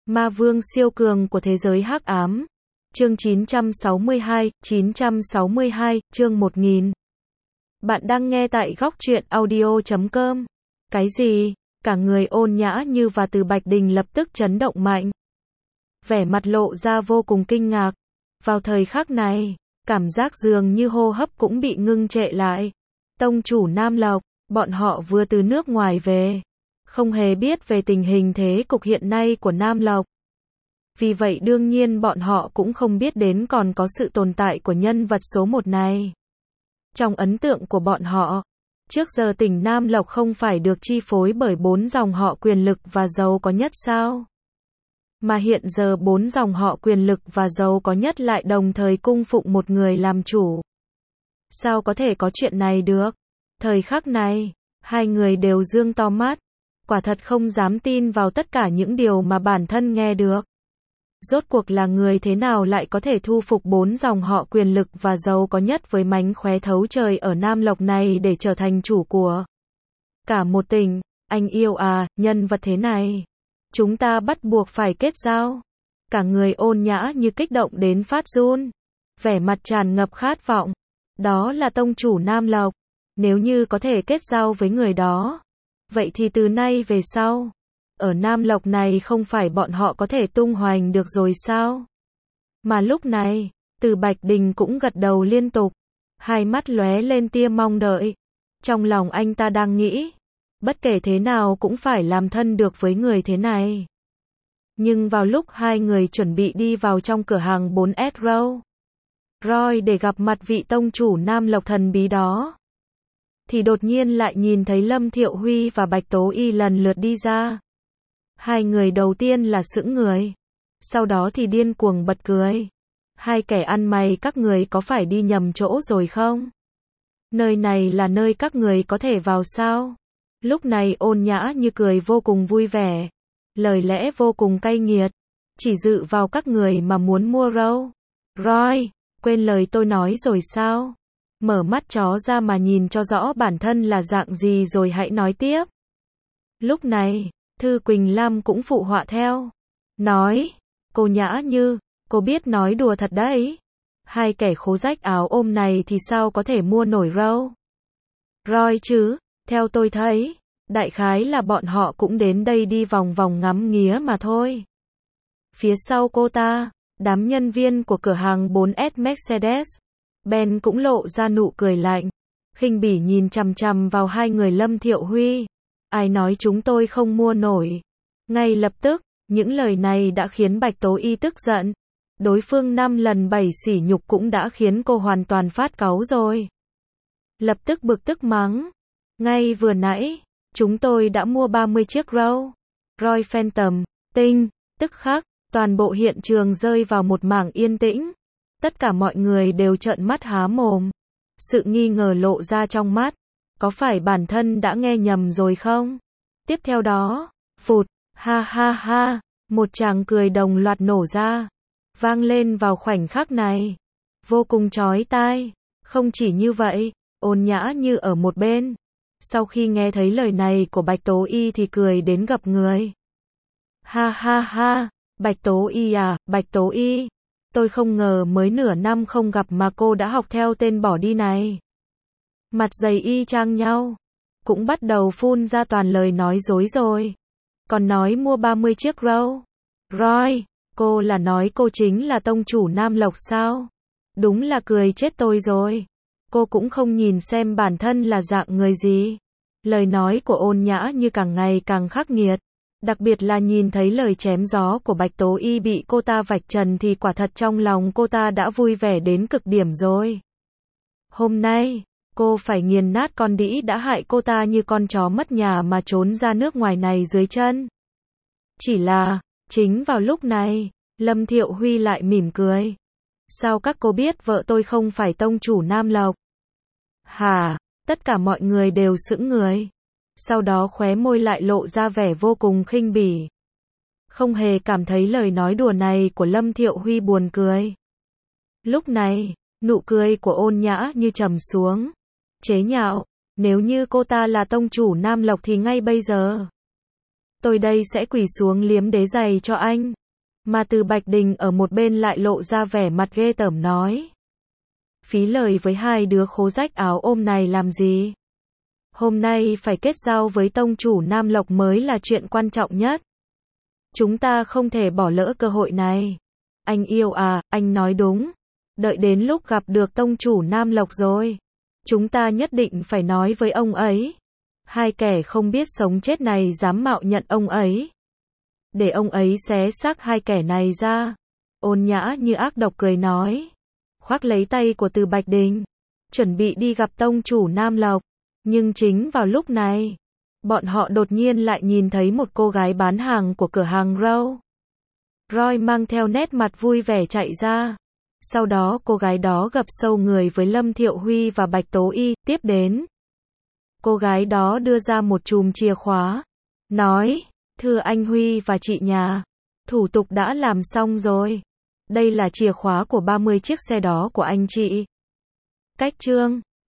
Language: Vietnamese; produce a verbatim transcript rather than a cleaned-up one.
Ma vương siêu cường của thế giới hắc ám. Chương chín trăm sáu mươi hai, chín trăm sáu mươi hai, chương một nghìn. Bạn đang nghe tại góc truyện audio chấm com. Cái gì? Cả người ôn nhã như và từ Bạch Đình lập tức chấn động mạnh. Vẻ mặt lộ ra vô cùng kinh ngạc. Vào thời khắc này, cảm giác dường như hô hấp cũng bị ngưng trệ lại. Tông chủ Nam Lộc, bọn họ vừa từ nước ngoài về. Không hề biết về tình hình thế cục hiện nay của Nam Lộc. Vì vậy đương nhiên bọn họ cũng không biết đến còn có sự tồn tại của nhân vật số một này. Trong ấn tượng của bọn họ, trước giờ tỉnh Nam Lộc không phải được chi phối bởi bốn dòng họ quyền lực và giàu có nhất sao? Mà hiện giờ bốn dòng họ quyền lực và giàu có nhất lại đồng thời cung phụng một người làm chủ. Sao có thể có chuyện này được? Thời khắc này, hai người đều dương to mắt. Quả thật không dám tin vào tất cả những điều mà bản thân nghe được. Rốt cuộc là người thế nào lại có thể thu phục bốn dòng họ quyền lực và giàu có nhất với mánh khóe thấu trời ở Nam Lộc này để trở thành chủ của cả một tỉnh. Anh yêu à, nhân vật thế này. Chúng ta bắt buộc phải kết giao. Cả người ôn nhã như kích động đến phát run. Vẻ mặt tràn ngập khát vọng. Đó là tông chủ Nam Lộc. Nếu như có thể kết giao với người đó, vậy thì từ nay về sau, ở Nam Lộc này không phải bọn họ có thể tung hoành được rồi sao? Mà lúc này, Từ Bạch Đình cũng gật đầu liên tục, hai mắt lóe lên tia mong đợi. Trong lòng anh ta đang nghĩ, bất kể thế nào cũng phải làm thân được với người thế này. Nhưng vào lúc hai người chuẩn bị đi vào trong cửa hàng bốn S Row Roy để gặp mặt vị tông chủ Nam Lộc thần bí đó, thì đột nhiên lại nhìn thấy Lâm Thiệu Huy và Bạch Tố Y lần lượt đi ra. Hai người đầu tiên là sững người, sau đó thì điên cuồng bật cười. Hai kẻ ăn mày các người có phải đi nhầm chỗ rồi không? Nơi này là nơi các người có thể vào sao? Lúc này ôn nhã như cười vô cùng vui vẻ, lời lẽ vô cùng cay nghiệt. Chỉ dựa vào các người mà muốn mua râu. Roy, quên lời tôi nói rồi sao? Mở mắt chó ra mà nhìn cho rõ bản thân là dạng gì rồi hãy nói tiếp. Lúc này, Thư Quỳnh Lam cũng phụ họa theo. Nói, cô Nhã Như, cô biết nói đùa thật đấy. Hai kẻ khố rách áo ôm này thì sao có thể mua nổi râu Roy chứ, theo tôi thấy, đại khái là bọn họ cũng đến đây đi vòng vòng ngắm nghía mà thôi. Phía sau cô ta, đám nhân viên của cửa hàng bốn S Mercedes Ben cũng lộ ra nụ cười lạnh, khinh bỉ nhìn chằm chằm vào hai người Lâm Thiệu Huy. Ai nói chúng tôi không mua nổi? Ngay lập tức, những lời này đã khiến Bạch Tố Y tức giận. Đối phương năm lần bảy sỉ nhục cũng đã khiến cô hoàn toàn phát cáu rồi. Lập tức bực tức mắng. Ngay vừa nãy, chúng tôi đã mua ba mươi chiếc râu Roy Phantom, tinh, tức khắc, toàn bộ hiện trường rơi vào một mảng yên tĩnh. Tất cả mọi người đều trợn mắt há mồm. Sự nghi ngờ lộ ra trong mắt. Có phải bản thân đã nghe nhầm rồi không? Tiếp theo đó, phụt, ha ha ha, một tràng cười đồng loạt nổ ra, vang lên vào khoảnh khắc này. Vô cùng chói tai. Không chỉ như vậy, ôn nhã như ở một bên. Sau khi nghe thấy lời này của Bạch Tố Y thì cười đến gập người. Ha ha ha, Bạch Tố Y à, Bạch Tố Y. Tôi không ngờ mới nửa năm không gặp mà cô đã học theo tên bỏ đi này. Mặt dày y chang nhau. Cũng bắt đầu phun ra toàn lời nói dối rồi. Còn nói mua ba mươi chiếc râu Roy, cô là nói cô chính là tông chủ Nam Lộc sao? Đúng là cười chết tôi rồi. Cô cũng không nhìn xem bản thân là dạng người gì. Lời nói của ôn nhã như càng ngày càng khắc nghiệt. Đặc biệt là nhìn thấy lời chém gió của Bạch Tố Y bị cô ta vạch trần thì quả thật trong lòng cô ta đã vui vẻ đến cực điểm rồi. Hôm nay, cô phải nghiền nát con đĩ đã hại cô ta như con chó mất nhà mà trốn ra nước ngoài này dưới chân. Chỉ là, chính vào lúc này, Lâm Thiệu Huy lại mỉm cười. Sao các cô biết vợ tôi không phải tông chủ Nam Lộc? Hả? Tất cả mọi người đều sững người. Sau đó khóe môi lại lộ ra vẻ vô cùng khinh bỉ. Không hề cảm thấy lời nói đùa này của Lâm Thiệu Huy buồn cười. Lúc này, nụ cười của ôn nhã như trầm xuống. Chế nhạo, nếu như cô ta là tông chủ Nam Lộc thì ngay bây giờ Tôi đây sẽ quỳ xuống liếm đế giày cho anh. Mà Từ Bạch Đình ở một bên lại lộ ra vẻ mặt ghê tởm nói. Phí lời với hai đứa khố rách áo ôm này làm gì? Hôm nay phải kết giao với tông chủ Nam Lộc mới là chuyện quan trọng nhất. Chúng ta không thể bỏ lỡ cơ hội này. Anh yêu à, anh nói đúng. Đợi đến lúc gặp được tông chủ Nam Lộc rồi, chúng ta nhất định phải nói với ông ấy. Hai kẻ không biết sống chết này dám mạo nhận ông ấy. Để ông ấy xé xác hai kẻ này ra. Ôn Nhã như ác độc cười nói. Khoác lấy tay của Từ Bạch Đình. Chuẩn bị đi gặp tông chủ Nam Lộc. Nhưng chính vào lúc này, bọn họ đột nhiên lại nhìn thấy một cô gái bán hàng của cửa hàng Row. Roy mang theo nét mặt vui vẻ chạy ra. Sau đó cô gái đó gập sâu người với Lâm Thiệu Huy và Bạch Tố Y. Tiếp đến, cô gái đó đưa ra một chùm chìa khóa. Nói, thưa anh Huy và chị nhà, thủ tục đã làm xong rồi. Đây là chìa khóa của ba mươi chiếc xe đó của anh chị. Cách chương